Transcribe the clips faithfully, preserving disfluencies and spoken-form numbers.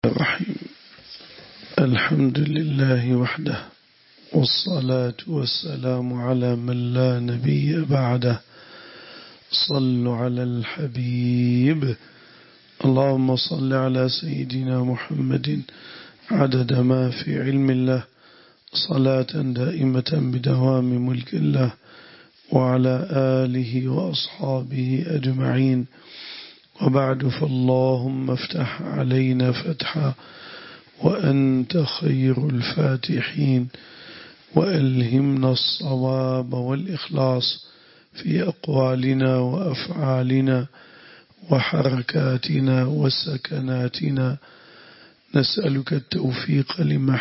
الرحيم. الحمد لله وحده، والصلاة والسلام على من لا نبي بعده. صلوا على الحبيب. اللهم صل على سيدنا محمد عدد ما في علم الله، صلاة دائمة بدوام ملك الله، وعلى آله وأصحابه أجمعين. وبعد، فاللهم افتح علينا فتحا وأنت خير الفاتحين، وألهمنا الصواب والإخلاص في أقوالنا وأفعالنا وحركاتنا وسكناتنا. نسألك التوفيق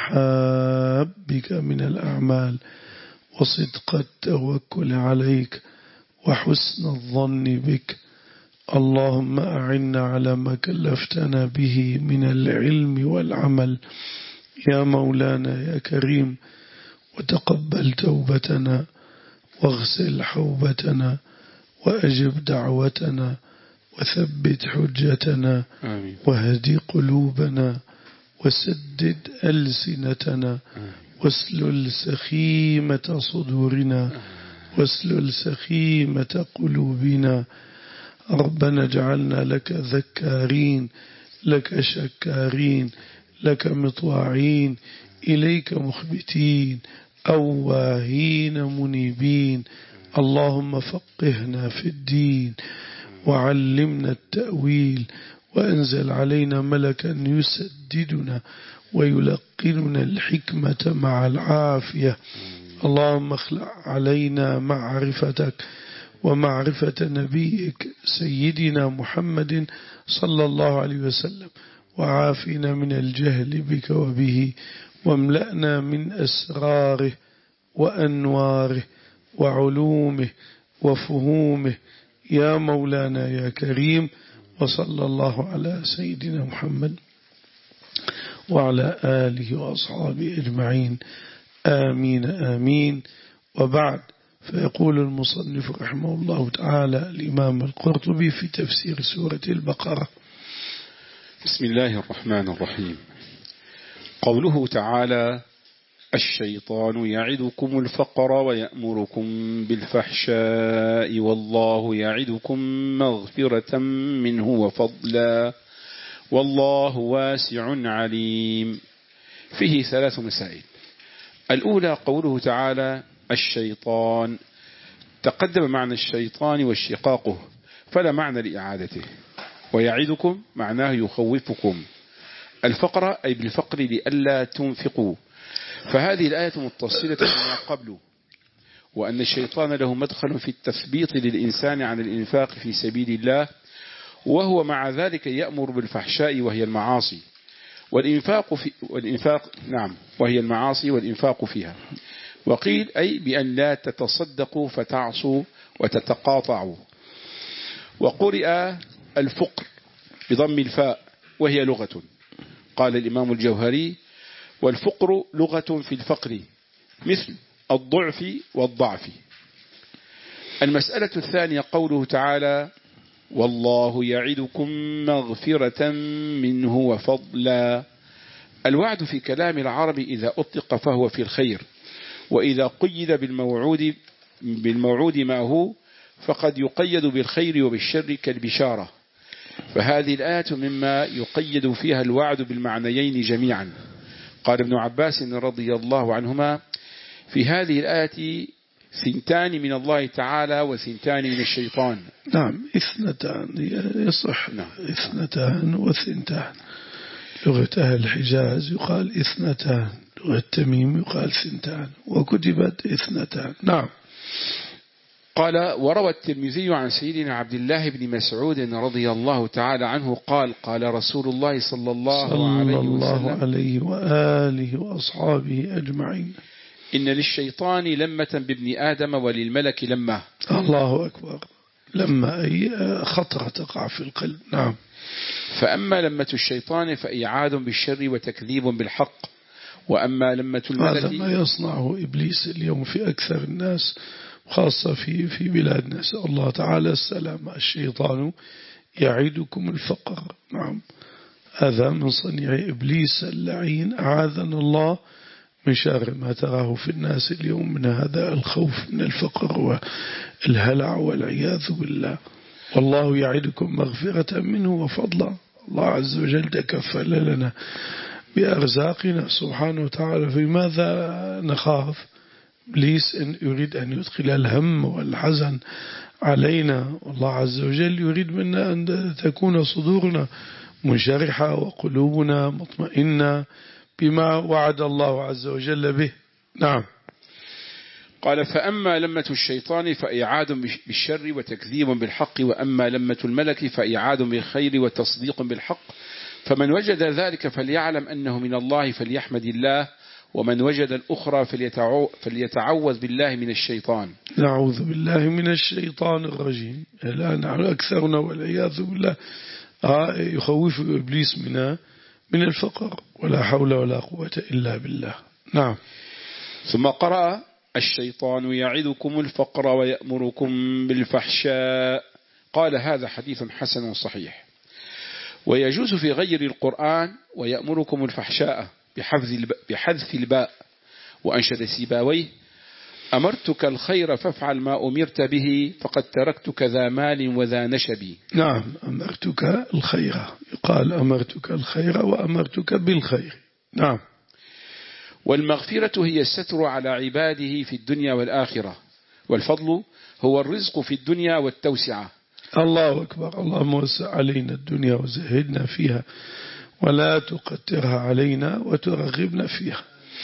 لمحابك من الأعمال، وصدق التوكل عليك، وحسن الظن بك. اللهم أعنا على ما كلفتنا به من العلم والعمل يا مولانا يا كريم، وتقبل توبتنا، واغسل حوبتنا، وأجب دعوتنا، وثبت حجتنا، آمين. واهدي قلوبنا، وسدد ألسنتنا، واسلل سخيمة صدورنا، واسلل سخيمة قلوبنا. ربنا اجعلنا لك ذكارين، لك شكارين، لك مطواعين، إليك مخبتين، أواهين منيبين. اللهم فقهنا في الدين، وعلمنا التأويل، وأنزل علينا ملكا يسددنا ويلقننا الحكمة مع العافية. اللهم اخلع علينا معرفتك ومعرفة نبيك سيدنا محمد صلى الله عليه وسلم، وعافنا من الجهل بك وبه، واملأنا من أسراره وأنواره وعلومه وفهومه يا مولانا يا كريم. وصلى الله على سيدنا محمد وعلى آله وأصحابه أجمعين. آمين آمين. وبعد، فيقول المصنف رحمه الله تعالى الإمام القرطبي في تفسير سورة البقرة: بسم الله الرحمن الرحيم. قوله تعالى: الشيطان يعدكم الفقر ويأمركم بالفحشاء والله يعدكم مغفرة منه وفضلا والله واسع عليم. فيه ثلاث مسائل. الأولى قوله تعالى الشيطان، تقدم معنى الشيطان واشتقاقه فلا معنى لإعادته. ويعدكم معناه يخوفكم الفقر، أي بالفقر لئلا تنفقوا، فهذه الآية متصلة بما قبله، وأن الشيطان له مدخل في التثبيط للإنسان عن الإنفاق في سبيل الله، وهو مع ذلك يأمر بالفحشاء وهي المعاصي والإنفاق في والإنفاق نعم وهي المعاصي والإنفاق فيها. وقيل أي بأن لا تتصدقوا فتعصوا وتتقاطعوا. وقرئ الفقر بضم الفاء وهي لغة. قال الإمام الجوهري: والفقر لغة في الفقر مثل الضعف والضعف. المسألة الثانية قوله تعالى: والله يعدكم مغفرة منه وفضلا. الوعد في كلام العرب إذا أطلق فهو في الخير، وإذا قيد بالموعود بالموعود ما هو فقد يقيد بالخير وبالشر كالبشارة. فهذه الآية مما يقيد فيها الوعد بالمعنيين جميعا. قال ابن عباس رضي الله عنهما: في هذه الآية ثنتان من الله تعالى وثنتان من الشيطان. نعم، اثنتان يصح. نعم. اثنتان وثنتان. لغة أهل الحجاز يقال اثنتان، لغة تميم يقال ثنتان، وكتبت اثنتان. نعم. قال: وروى الترمذي عن سيدنا عبد الله بن مسعود رضي الله تعالى عنه قال: قال رسول الله صلى الله, صلى عليه, الله عليه وآله وأصحابه أجمعين: إن للشيطان لمة بابن آدم وللملك لمة. الله أكبر. لما أي خطرة تقع في القلب. نعم. فأما لمة الشيطان فإيعاد بالشر وتكذيب بالحق، وأما لمة الملك هذا ما يصنعه إبليس اليوم في أكثر الناس، خاصة في في بلادنا، نسأل الله تعالى السلامة. الشيطان يعدكم الفقر. نعم، هذا من صنيع إبليس اللعين، أعاذنا الله من شر ما تراه في الناس اليوم من هذا الخوف من الفقر والهلع والعياذ بالله. والله يعدكم مغفرة منه وفضلا. الله عز وجل تكفل لنا بأرزاقنا سبحانه وتعالى. في ماذا نخاف؟ إبليس إن يريد أن يدخل الهم والحزن علينا، والله عز وجل يريد منا أن تكون صدورنا منشرحة وقلوبنا مطمئنة بما وعد الله عز وجل به. نعم. قال: فأما لمة الشيطان فإعاد بالشر وتكذيب بالحق، وأما لمة الملك فإعاد بالخير وتصديق بالحق. فمن وجد ذلك فليعلم أنه من الله فليحمد الله، ومن وجد الأخرى فليتعوذ بالله من الشيطان. نعوذ بالله من الشيطان الرجيم. الآن نحن أكثرنا والعياذ بالله يخوف إبليس منا من الفقر، ولا حول ولا قوة إلا بالله. نعم. ثم قرأ: الشيطان يعدكم الفقر ويأمركم بالفحشاء. قال: هذا حديث حسن صحيح. ويجوز في غير القرآن ويأمركم الفحشاء بحذف الباء. وأنشد سيباويه: أمرتك الخير فافعل ما أمرت به، فقد تركتك ذا مال وذا نشب. نعم، أمرتك الخير، يقال أمرتك الخير وأمرتك بالخير. نعم. والمغفرة هي الستر على عباده في الدنيا والآخرة، والفضل هو الرزق في الدنيا والتوسعة. الله أكبر. اللهم وسع علينا الدنيا وزهدنا فيها، ولا تقترها علينا وترغبنا فيها.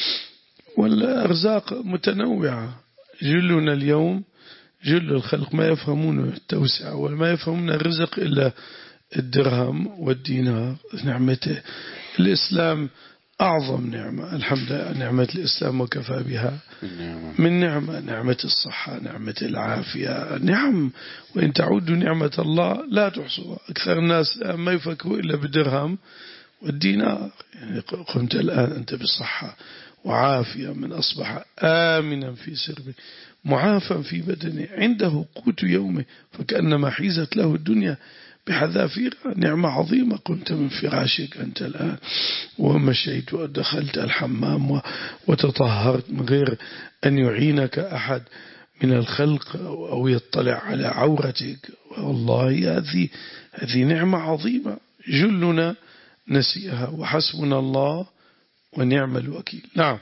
والأرزاق متنوعة. جلنا اليوم، جل الخلق ما يفهمون التوسعة وما يفهمون الرزق إلا الدرهم والدينار. نعمة الإسلام أعظم نعمة، الحمد لله، نعمة الإسلام وكفى بها من نعمة. نعمة الصحة، نعمة العافية، نعم، وإن تعودوا نعمة الله لا تحصوها. أكثر الناس ما يفكروا إلا بالدرهم والدينار. يعني قمت الآن أنت بالصحة وعافية، من أصبح آمنا في سربه معافا في بدنه عنده قوت يومه فكأنما حيزت له الدنيا بحذافيرها. نعمة عظيمة. قمت من فراشك أنت الآن ومشيت ودخلت الحمام وتطهرت من غير أن يعينك أحد من الخلق أو يطلع على عورتك. والله هذه هذه نعمة عظيمة جلنا نسيها، وحسبنا الله ونعم الوكيل. نعم.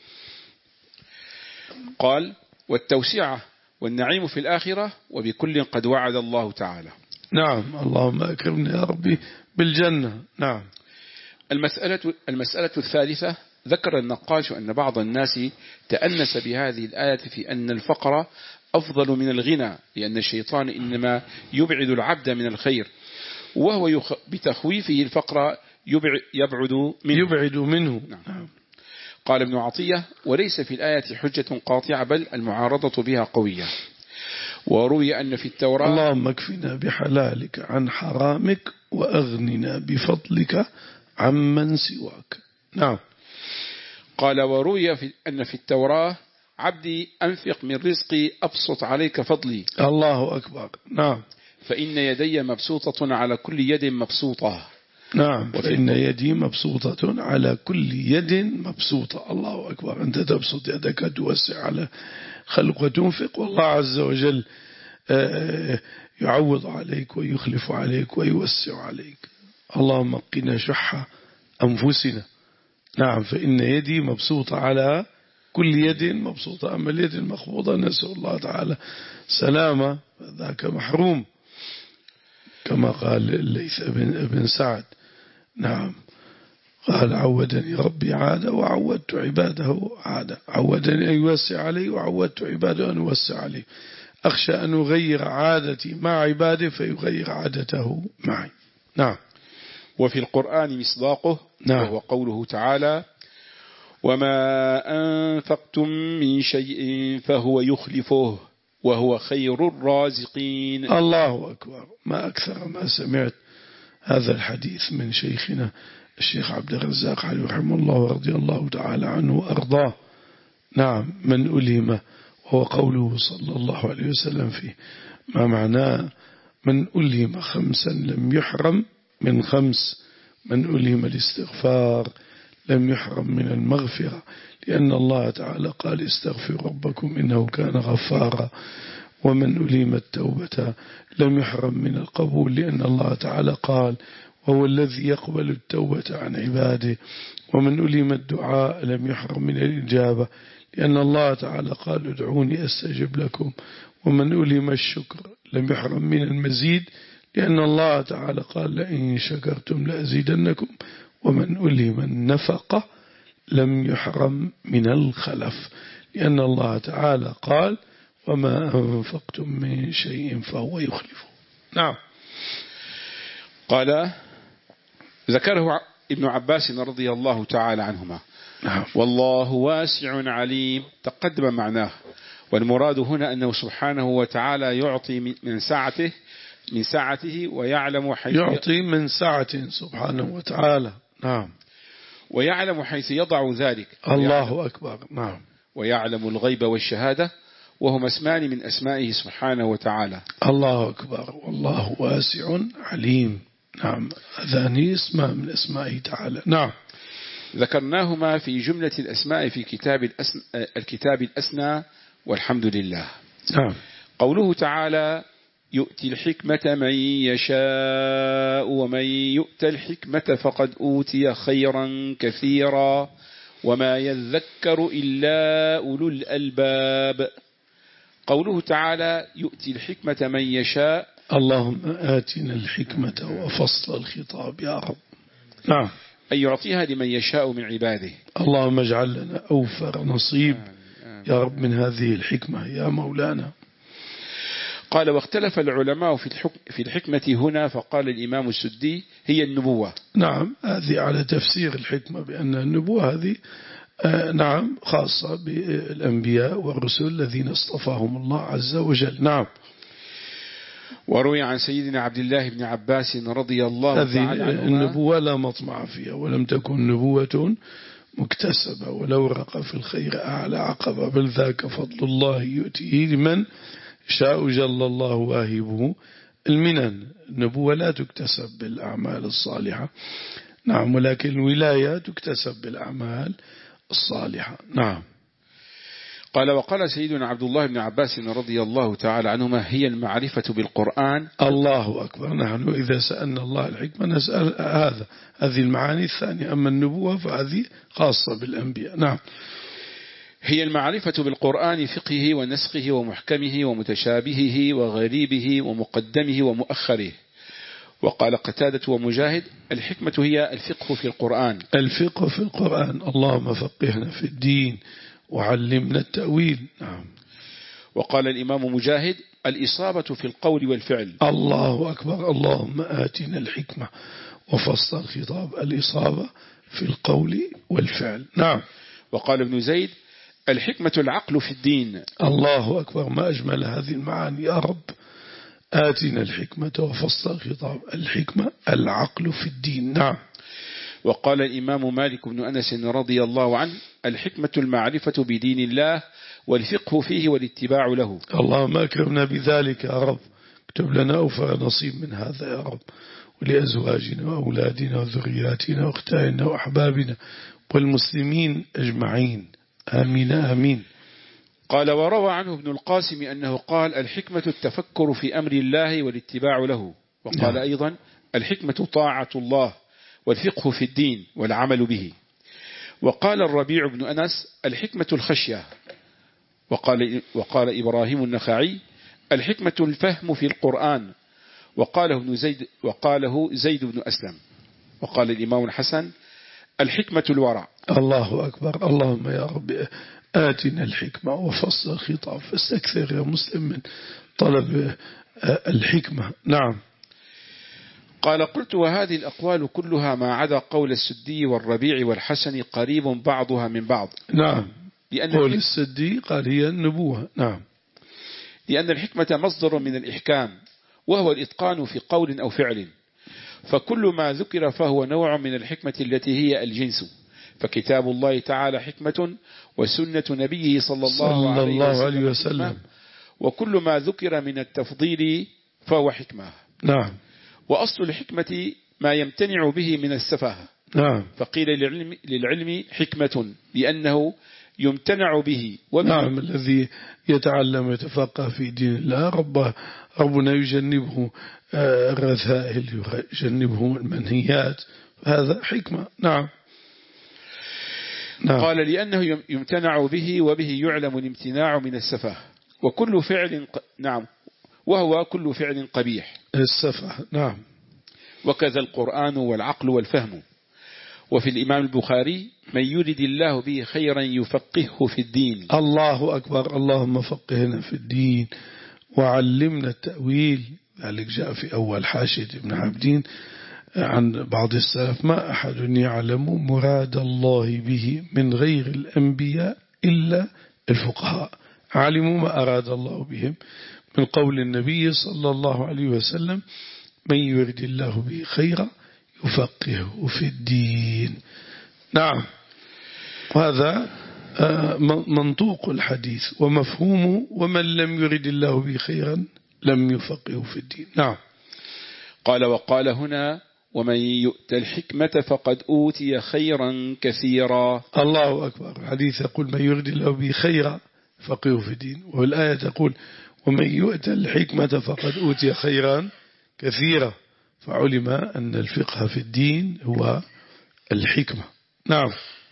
قال: والتوسعة والنعيم في الآخرة، وبكل قد وعد الله تعالى. نعم. اللهم أكرمنا يا ربي بالجنة. نعم. المسألة, المسألة الثالثة: ذكر النقاش أن بعض الناس تأنس بهذه الآية في أن الفقر أفضل من الغنى، لأن الشيطان إنما يبعد العبد من الخير، وهو يخ... بتخويفه الفقر يبعد منه, يبعد منه. نعم. قال ابن عطية: وليس في الآية حجة قاطعة، بل المعارضة بها قوية. وروي أن في التوراة: اللهم اكفنا بحلالك عن حرامك وأغننا بفضلك عمن سواك. نعم. قال: وروي في أن في التوراة: عبدي أنفق من رزقي أبسط عليك فضلي. الله أكبر. نعم. فإن يدي مبسوطة على كل يد مبسوطة. نعم. فإن يدي مبسوطة على كل يد مبسوطة. الله أكبر. أنت تبسط يدك توسع على خلق وتنفق، والله عز وجل يعوض عليك ويخلف عليك ويوسع عليك. اللهم قنا شح أنفسنا. نعم. فإن يدي مبسوطة على كل يد مبسوطة. أما اليد المخفوضة نسأل الله تعالى سلامة، ذاك محروم، كما قال الليث بن سعد. نعم. قال: عودني ربي عادة وعودت عباده عادة. عودني أن يوسع علي وعودت عباده أن يوسع علي. أخشى أن أغير عادتي مع عباده فيغير عادته معي. نعم. وفي القرآن مصداقه. نعم. وهو قوله تعالى: وما أنفقتم من شيء فهو يخلفه وهو خير الرازقين. الله أكبر. ما أكثر ما سمعت هذا الحديث من شيخنا الشيخ عبد الرزاق عليه رحمه الله ورضي الله تعالى عنه وأرضاه. نعم. من ألهم، وهو قوله صلى الله عليه وسلم فيه، ما معناه من ألهم خمسا لم يحرم من خمس: من ألهم الاستغفار لم يحرم من المغفرة، لأن الله تعالى قال استغفروا ربكم إنه كان غفارا. ومن ألهم التوبة لم يحرم من القبول، لأن الله تعالى قال وهو الذي يقبل التوبة عن عباده. ومن ألهم الدعاء لم يحرم من الإجابة، لأن الله تعالى قال ادعوني أستجب لكم. ومن ألهم الشكر لم يحرم من المزيد، لأن الله تعالى قال لئن شكرتم لأزيدنكم. ومن ألهم النفقة لم يحرم من الخلف، لأن الله تعالى قال وما أنفقتم من شيء فهو يخلفه. نعم. قال ذكره ابن عباس رضي الله تعالى عنهما. نعم. والله واسع عليم تقدم معناه، والمراد هنا أنه سبحانه وتعالى يعطي من سعته من سعته ويعلم حيث يعطي من سعته سبحانه وتعالى. نعم. ويعلم حيث يضع ذلك. الله أكبر. نعم. ويعلم الغيب والشهادة، وهما اسمان من أسمائه سبحانه وتعالى. الله أكبر. والله واسع عليم. نعم. هذان اسمان من أسمائه تعالى. نعم. ذكرناهما في جملة الأسماء في كتاب الأسن... الكتاب الأسنى، والحمد لله. نعم. قوله تعالى يؤتي الحكمة من يشاء ومن يؤت الحكمة فقد أوتي خيرا كثيرا وما يذكر إلا أولو الألباب. قوله تعالى يؤتي الحكمة من يشاء، اللهم آتنا الحكمة وفصل الخطاب يا رب. نعم. أن يعطيها لمن يشاء من عباده. اللهم اجعل لنا أوفر نصيب يا رب من هذه الحكمة يا مولانا. قال واختلف العلماء في الحكم في الحكمة هنا، فقال الإمام السدي هي النبوة. نعم. هذه على تفسير الحكمة بأن النبوة هذه آه نعم خاصة بالأنبياء والرسل الذين اصطفاهم الله عز وجل. نعم. وروي عن سيدنا عبد الله بن عباس رضي الله تعالى عنهما النبوة لا مطمع فيها، ولم تكن نبوة مكتسبة، ولو رق في الخير أعلى عقبة، بل ذاك فضل الله يؤتيه لمن شاء جل الله واهبه المنن. النبوة لا تكتسب بالأعمال الصالحة. نعم. ولكن الولاية تكتسب بالأعمال الصالحة. نعم. قال وقال سيدنا عبد الله بن عباس رضي الله تعالى عنهما هي المعرفة بالقرآن. الله أكبر. نحن إذا سألنا الله الحكمة نسأل هذا هذه المعاني الثانية، أما النبوة فهذه خاصة بالأنبياء. نعم. هي المعرفة بالقرآن، فقهه ونسخه ومحكمه ومتشابهه وغريبه ومقدمه ومؤخره. وقال قتادة ومجاهد الحكمة هي الفقه في القرآن. الفقه في القرآن. اللهم فقهنا في الدين وعلمنا التأويل. نعم. وقال الإمام مجاهد الإصابة في القول والفعل. الله أكبر. اللهم آتنا الحكمة وفصل الخطاب. الإصابة في القول والفعل. نعم. وقال ابن زيد الحكمة العقل في الدين. الله أكبر. ما أجمل هذه المعاني يا رب. آتنا الحكمة وفصل الخطاب. الحكمة العقل في الدين. نعم. وقال الإمام مالك بن أنس رضي الله عنه الحكمة المعرفة بدين الله والفقه فيه والاتباع له. اللهم أكرمنا بذلك يا رب. اكتب لنا أوفر نصيب من هذا يا رب، ولأزواجنا وأولادنا وذرياتنا واختائنا وأحبابنا والمسلمين أجمعين. آمين آمين. قال وروى عنه ابن القاسم أنه قال الحكمة التفكر في أمر الله والاتباع له. وقال نعم. أيضا الحكمة طاعة الله والفقه في الدين والعمل به. وقال الربيع بن أنس الحكمة الخشية. وقال, وقال إبراهيم النخعي الحكمة الفهم في القرآن. وقاله ابن زيد وقاله زيد بن أسلم. وقال الإمام الحسن الحكمة الورع. الله أكبر. اللهم يا رب آتنا الحكمة وفصل الخطاب، فاستكثر يا مسلم من طلب الحكمة. نعم. قال قلت وهذه الأقوال كلها ما عدا قول السدي والربيع والحسن قريب بعضها من بعض. نعم. لأن قول السدي قال هي النبوة. نعم. لأن الحكمة مصدر من الإحكام، وهو الإتقان في قول أو فعل، فكل ما ذكر فهو نوع من الحكمة التي هي الجنس. فكتاب الله تعالى حكمة، وسنة نبيه صلى الله, صلى عليه, الله وسلم عليه وسلم، وكل ما ذكر من التفضيل فهو حكمة. نعم. وأصل الحكمة ما يمتنع به من السفه. نعم. فقيل للعلم, للعلم حكمة لأنه يمتنع به. نعم، الذي يتعلم يتفقه في دين الله رب ربنا يجنبه الرذائل، يجنبه المنهيات، هذا حكمة. نعم. نعم. قال لأنه يمتنع به وبه يعلم الامتناع من السفه وكل فعل ق... نعم وهو كل فعل قبيح السفه. نعم. وكذا القرآن والعقل والفهم. وفي الإمام البخاري من يرد الله به خيرا يفقهه في الدين. الله أكبر. اللهم فقهنا في الدين وعلمنا التأويل. ذلك جاء في أول حاشية ابن عابدين عن بعض السلف: ما أحد يعلم مراد الله به من غير الأنبياء إلا الفقهاء. علموا ما أراد الله بهم من قول النبي صلى الله عليه وسلم: من يرد الله به خيرا يفقهه في الدين. نعم. وهذا منطوق الحديث ومفهومه: ومن لم يرد الله به خيرا لم يفقهه في الدين. نعم. قال وقال هنا: ومن يؤت الحكمة فقد أوتي خيرا كثيرا. الله أكبر. الحديث يقول: من يرد الله به خيرا فقهه في الدين، والآية تقول: ومن يؤت الحكمة فقد أوتي خيرا كثيرا. فعلم أن الفقه في الدين هو الحكمة. نعم.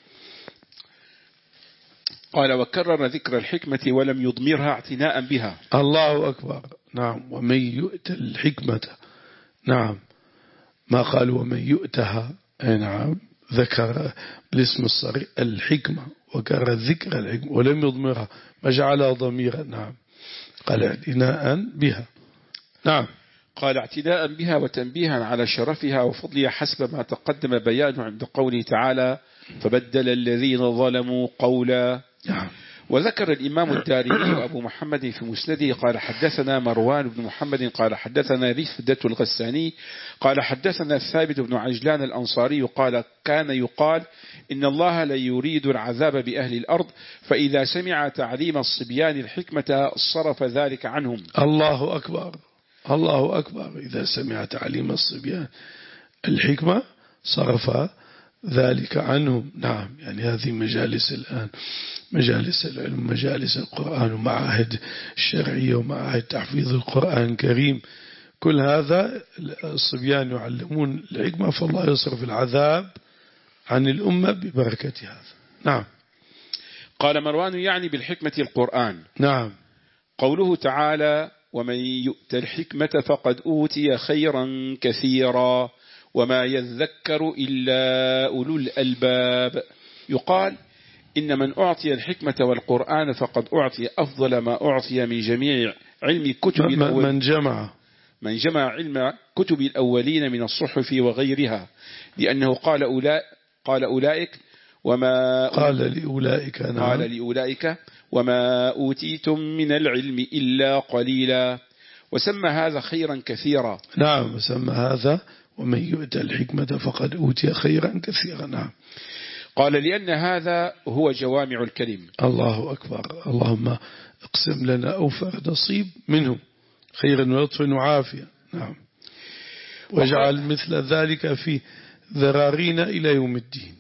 قال وكرر ذكر الحكمة ولم يضمرها اعتناء بها. الله أكبر. نعم. ومن يؤت الحكمة. نعم. ما قال ومن يؤتها. نعم. ذكر بالاسم الصريح الحكمة وكرر ذكر الحكمة ولم يضمرها، ما جعلها ضميرا. نعم. قال اعتناء بها. نعم. قال اعتداء بها وتنبيها على شرفها وفضلها حسب ما تقدم بيانه عند قوله تعالى: فبدل الذين ظلموا قولا. نعم. وذكر الإمام الدارمي وأبو محمد في مسنده قال حدثنا مروان بن محمد قال حدثنا رفدة الغساني قال حدثنا ثابت بن عجلان الأنصاري قال كان يقال إن الله لا يريد العذاب بأهل الأرض، فإذا سمع تعليم الصبيان الحكمة صرف ذلك عنهم. الله أكبر. الله أكبر. إذا سمع تعليم الصبيان الحكمة صرف ذلك عنهم. نعم. يعني هذه مجالس الآن، مجالس العلم، مجالس القرآن ومعاهد الشرعية ومعاهد تحفيظ القرآن الكريم، كل هذا الصبيان يعلمون الحكمة، فالله يصرف العذاب عن الأمة ببركة هذا. نعم. قال مروان يعني بالحكمة القرآن. نعم. قوله تعالى: ومن يؤت الحكمة فقد أوتي خيرا كثيرا وما يذكر إلا أولو الألباب. يقال إن من أعطي الحكمة والقرآن فقد أعطي أفضل ما أعطي من جميع علم كتب الأولين. من جمع من جمع علم كتب الأولين من الصحف وغيرها، لأنه قال أولئك قال أولئك وما قال لأولئك نعم. قال لأولئك وما أوتيتم من العلم إلا قليلا، وسمى هذا خيرا كثيرا. نعم. وسمى هذا ومن يؤت الحكمة فقد أوتي خيرا كثيرا. نعم. قال لأن هذا هو جوامع الكلم. الله أكبر. اللهم اقسم لنا أوفر نصيب منه خيرا ولطفا وعافية. نعم. واجعل مثل ذلك في ذرارينا إلى يوم الدين.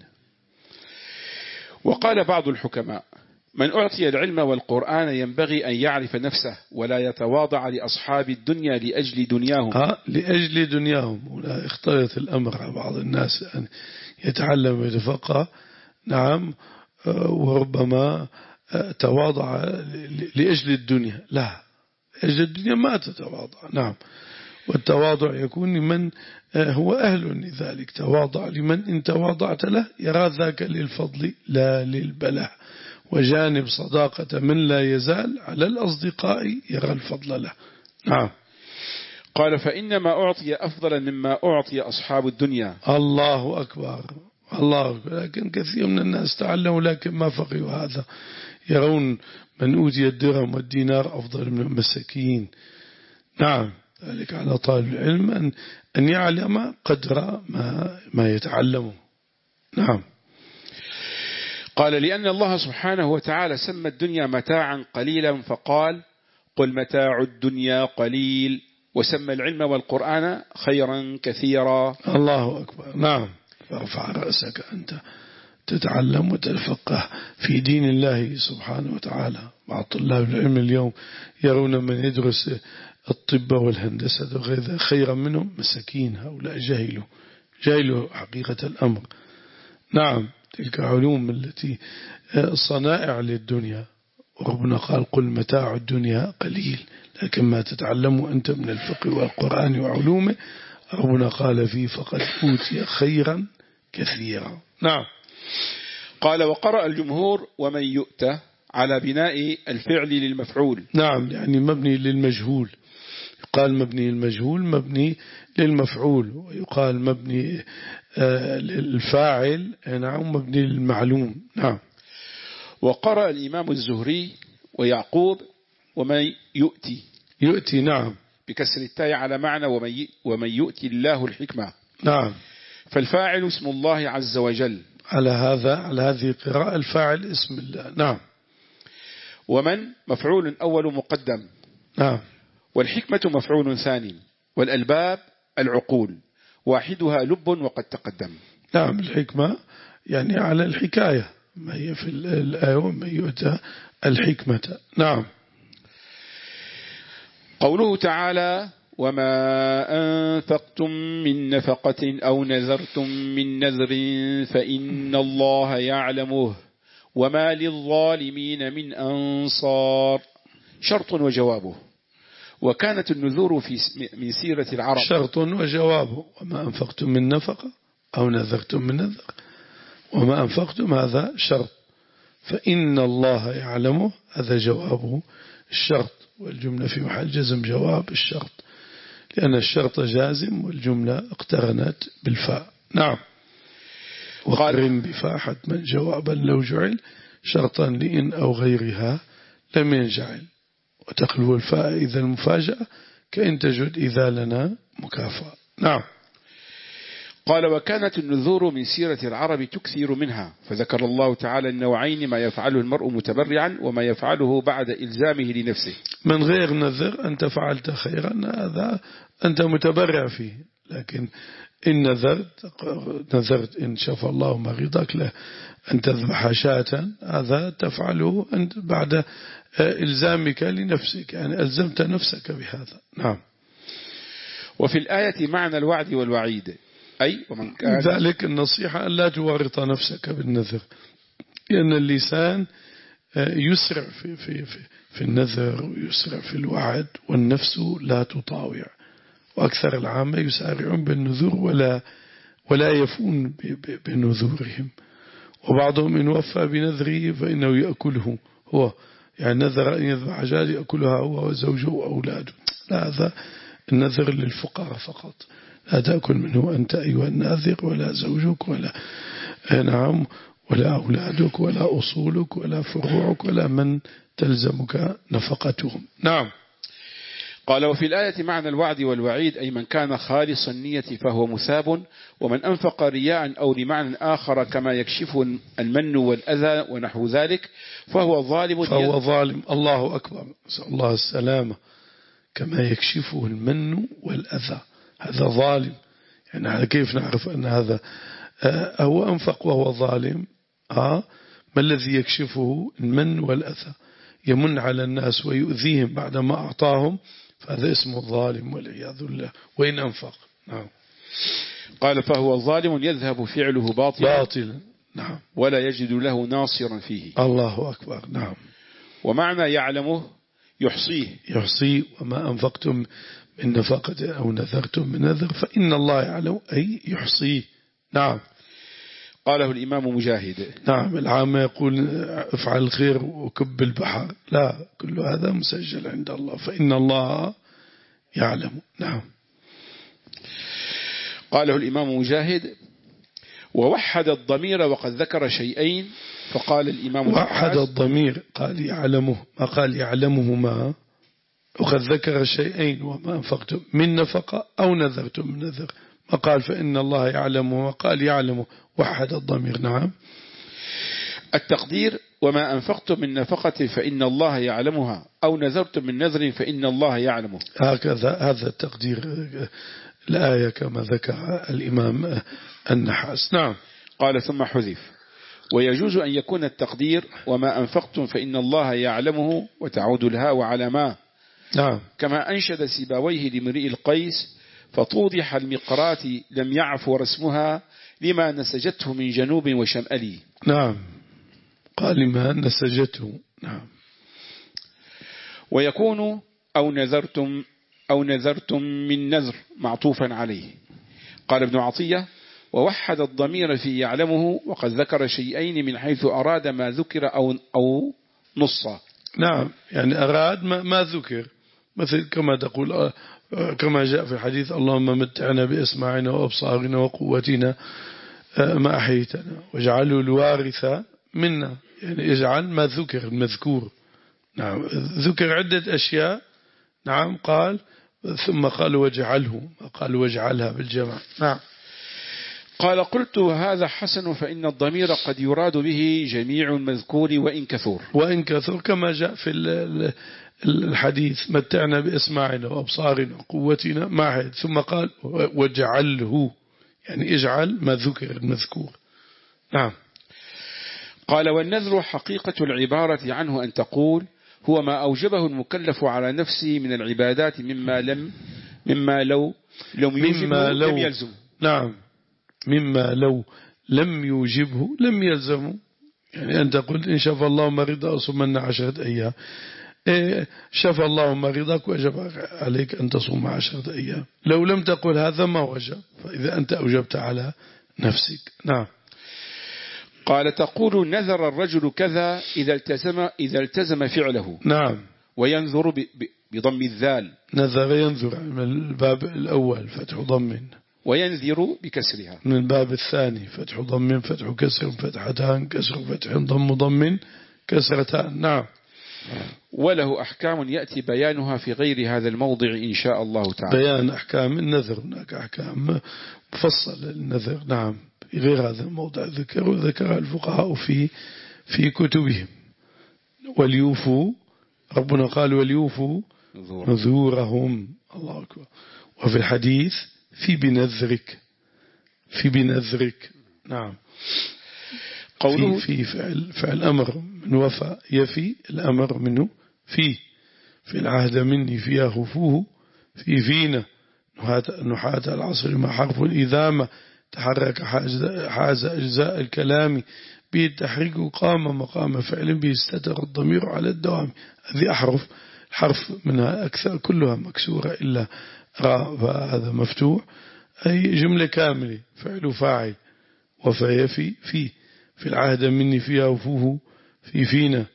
وقال بعض الحكماء: من أعطي العلم والقرآن ينبغي أن يعرف نفسه ولا يتواضع لأصحاب الدنيا لأجل دنياهم. ها لأجل دنياهم. ولا اختلط الأمر على بعض الناس أن يتعلم ويتفقه. نعم. وربما تواضع لأجل الدنيا. لا، لأجل الدنيا ما تتواضع. نعم. والتواضع يكون لمن هو أهل لذلك. تواضع لمن إن تواضعت له يرى ذاك للفضل لا للبلاء، وجانب صداقة من لا يزال على الأصدقاء يرى الفضل له. نعم. قال فإنما أعطي أفضل مما أعطي أصحاب الدنيا. الله أكبر. الله أكبر. لكن كثير من الناس تعلموا لكن ما فقهوا هذا، يرون من أوتي الدرهم والدينار أفضل من المساكين. نعم. ذلك على طالب العلم أن أن يعلم قدر ما ما يتعلمه. نعم. قال لأن الله سبحانه وتعالى سمى الدنيا متاعا قليلا فقال: قل متاع الدنيا قليل وسمى العلم والقرآن خيرا كثيرا. الله أكبر. نعم. فارفع رأسك أنت تتعلم وتتفقه في دين الله سبحانه وتعالى. بعض طلاب العلم اليوم يرون من يدرس الطب والهندسة وغير ذلك خيرا منهم، مساكين هؤلاء جاهلوا جاهلوا حقيقة الأمر. نعم، تلك علوم التي صنائع للدنيا، وربنا قال قل متاع الدنيا قليل، لكن ما تتعلم أنت من الفقه والقرآن وعلومه ربنا قال فيه فقد أوتي خيرا كثيرا. نعم. قال وقرأ الجمهور ومن يؤتى على بناء الفعل للمفعول. نعم، يعني مبني للمجهول، يقال مبني للمجهول مبني للمفعول، ويقال مبني آه للفاعل نعم مبني للمعلوم. نعم. وقرأ الإمام الزهري ويعقوب ومن يؤتي يؤتي نعم بكسر التاء على معنى ومن ومن يؤتي الله الحكمة. نعم. فالفاعل اسم الله عز وجل، على هذا على هذه القراءة الفاعل اسم الله. نعم. ومن مفعول أول مقدم. نعم. والحكمة مفعول ثاني، والألباب العقول، واحدها لب وقد تقدم. نعم. الحكمة يعني على الحكاية ما هي في الآية ومن يؤتى الحكمة. نعم. قوله تعالى وما أنفقتم من نفقة أو نذرتم من نذر فإن الله يعلمه وما للظالمين من أنصار، شرط وجوابه. وكانت النذور في من سيرة العرب شرط وجوابه، وما أنفقتم من نفقة أو نذرتم من نذر، وما أنفقتم هذا شرط، فإن الله يعلمه هذا جوابه الشرط، والجملة في محل جزم جواب الشرط، لأن الشرط جازم والجملة اقترنت بالفاء. نعم. وقرن بفاء حتما جوابا لو جعل شرطا لإن أو غيرها لم ينجعل، وتقلب الفاء إذا المفاجأة كإن تجد إذا لنا مكافأة. نعم. قال وكانت النذور من سيرة العرب تكثر منها، فذكر الله تعالى النوعين ما يفعله المرء متبرعا وما يفعله بعد إلزامه لنفسه. من غير نذر أنت فعلت خيرا هذا أنت متبرع فيه، لكن إن نذرت نذرت إن شاف الله مريضك له أن تذبح شاة، هذا تفعله أنت بعد إلزامك لنفسك، يعني ألزمت نفسك بهذا. نعم. وفي الآية معنى الوعد والوعيد، أي ومن كان ذلك النصيحة أن لا تورط نفسك بالنذر، لأن اللسان يسرع في, في, في, في النذر ويسرع في الوعد، والنفس لا تطاوع، وأكثر العامة يسارعون بالنذور ولا ولا يفون بنذورهم، وبعضهم إن وفى بنذره فإنه يأكله هو، يعني نذر أن يذبح حاجات يأكلها هو وزوجه وأولاده. لا، هذا النذر للفقراء فقط، لا تأكل منه أنت أيها الناذر ولا زوجك ولا نعم ولا أولادك ولا أصولك ولا فروعك ولا من تلزمك نفقتهم. نعم. قال وفي الآية معنى الوعد والوعيد، أي من كان خالص النية فهو مثاب، ومن أنفق رياء أو لمعنى آخر كما يكشف المن والأذى ونحو ذلك فهو ظالم فهو ظالم. الله أكبر، نسأل الله السلامة. كما يكشفه المن والأذى هذا ظالم، يعني على كيف نعرف أن هذا آه هو أنفق وهو ظالم؟ آه ما الذي يكشفه المن والأذى؟ يمن على الناس ويؤذيهم بعدما أعطاهم، فهذا اسمه الظالم والعياذ بالله وإن أنفق. نعم. قال فهو ظالم يذهب فعله باطلا باطلا نعم ولا يجد له ناصرا فيه. الله أكبر. نعم. ومعنى يعلمه يحصيه يحصيه، وما أنفقتم من نفقة أو نذرتم من نذر فإن الله يعلم أي يحصيه. نعم. قاله الإمام مجاهد. نعم. العامة يقول افعل الخير وكب البحر، لا، كل هذا مسجل عند الله، فإن الله يعلم. نعم. قاله الإمام مجاهد ووحد الضمير وقد ذكر شيئين، فقال الإمام وحد الضمير قال يعلمه، ما قال يعلمهما، وقد ذكر شيئين وما أنفقتم من نفقة أو نذرتم من نذر، ما قال فإن الله يعلمه وقال يعلمه، وحد الضمير. نعم. التقدير وما أنفقتم من نفقة فإن الله يعلمها أو نذرتم من نذر فإن الله يعلمه. هكذا هذا التقدير الآية كما ذكر الإمام النحاس. نعم. قال ثم حذف. ويجوز أن يكون التقدير وما أنفقتم فإن الله يعلمه وتعود الهاء على ما. نعم. كما أنشد سيبويه لامرئ القيس فتوضح المقرات لم يعفو رسمها لما نسجته من جنوب وشمالي. نعم. قال لما نسجته. نعم. ويكون أو نذرتم أو نذرتم من نذر معطوفا عليه. قال ابن عطية ووحد الضمير في يعلمه وقد ذكر شيئين من حيث أراد ما ذكر أو أو نص. نعم، يعني أراد ما, ما ذكر، مثل كما تقول كما جاء في الحديث اللهم متعنا بأسماعنا وأبصارنا وقوتنا ما أحيتنا واجعله الوارث منا، يعني اجعل ما ذكر المذكور. نعم، ذكر عدة أشياء. نعم، قال ثم قال واجعله، قال واجعلها بالجمع. نعم. قال قلت هذا حسن فإن الضمير قد يراد به جميع المذكور وإن كثور وإن كثور كما جاء في الحديث متعنا بأسماعنا وأبصارنا وقوتنا معه، ثم قال واجعله، يعني اجعل ما ذكر المذكور. نعم. قال والنذر حقيقة العبارة عنه أن تقول هو ما أوجبه المكلف على نفسه من العبادات مما لم مما لو لم يوجبه لم يلزم. نعم، مما لو لم يوجبه لم يلزمه، يعني أن تقول إن شفى الله مريض أصومن عشرة أيام، إيه شفى الله مريضك وجب عليك أن تصوم عشرة أيام. لو لم تقل هذا ما وجب، فإذا أنت أوجبت على نفسك. نعم. قال تقول نذر الرجل كذا إذا التزم إذا التزم فعله. نعم. وينذر بضم الذال. نذر ينذر من الباب الأول فتح ضم، وينذر بكسرها من الباب الثاني فتح ضم فتح كسر فتحتان كسر فتح ضم ضم كسرتان. نعم. وله أحكام يأتي بيانها في غير هذا الموضع إن شاء الله تعالى. بيان أحكام النذر، هناك أحكام مفصلة للنذر. نعم، في غير هذا الموضع ذكروا ذكر الفقهاء في في كتبهم. وليوفوا، ربنا قال وليوفوا نذورهم. الله أكبر. وفي الحديث في بنذرك، في بنذرك. نعم. قوله في, في فعل, فعل أمر من وفى يفي الأمر منه في في العهد مني فيها خفوه في فينا نحاة العصر مع حرف الإذامة تحرك حاز أجزاء الكلام به التحريك قام مقام فعل به استتر الضمير على الدوام. هذه أحرف، الحرف منها أكثر كلها مكسورة إلا راء، فهذا مفتوح، أي جملة كاملة فعل فاعل. وفي في في في العهد مني فيها وفوه في فينا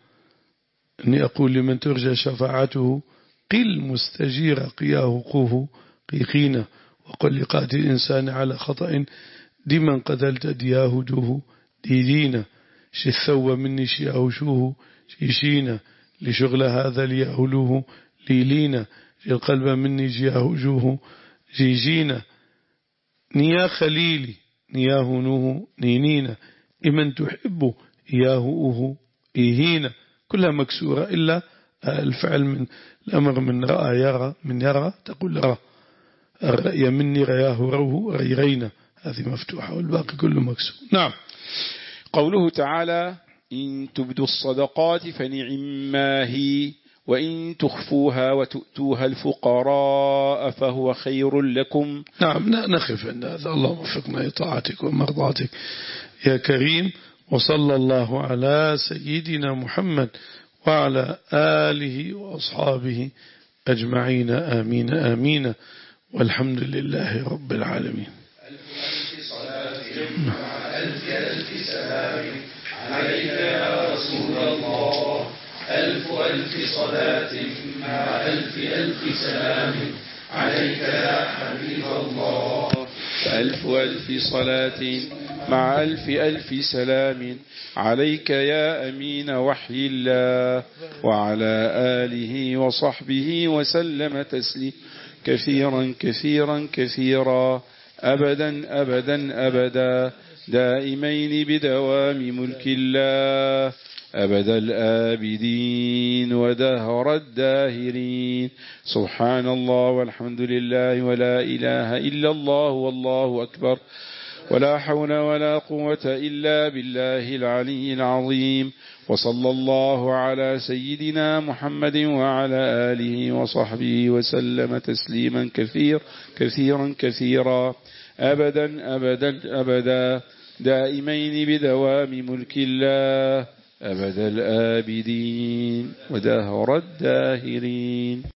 أني أقول لمن ترجى شفاعته قل مستجير قياه وقوه قيقينا وقل لقاتل الإنسان على خطأ دمن قتلت دياه دوه ديدينا شثوى مني شياه شوه شيشينا لشغل هذا ليأهلوه ليلينا القلب مني جياه جوه جيجينا نيا خليلي نياه نوه نينينا إمن تحب إياه أوه إيهينا، كلها مكسورة إلا الفعل من الأمر من رأى يرى، من يرى تقول رأى، الرأي مني رياه روه ريرينا، هذه مفتوحة والباقي كله مكسور. نعم. قوله تعالى إن تبدوا الصدقات فنعما هي وإن تخفوها وتؤتوها الفقراء فهو خير لكم. نعم، نخف عند هذا. اللهم وفقنا لطاعتك ومرضاتك يا كريم. وصلى الله على سيدنا محمد وعلى آله وأصحابه أجمعين. آمين آمين، والحمد لله رب العالمين. ألف صلاة مع ألف ألف سلام عليك يا رسول الله. ألف ألف صلاة مع ألف ألف سلام عليك يا حبيب الله. ألف ألف صلاة مع ألف ألف سلام عليك يا أمين وحي الله وعلى آله وصحبه وسلم تسليما كثيرا كثيرا كثيرا أبدا أبدا أبدا دائمين بدوام ملك الله أبد الآبدين ودهر الداهرين. سبحان الله والحمد لله ولا إله إلا الله والله أكبر ولا حول ولا قوة إلا بالله العلي العظيم. وصلى الله على سيدنا محمد وعلى آله وصحبه وسلم تسليما كثير كثيرا كثيرا أبدا أبدا أبدا دائمين بدوام ملك الله أبد الآبدين ودهر الداهرين.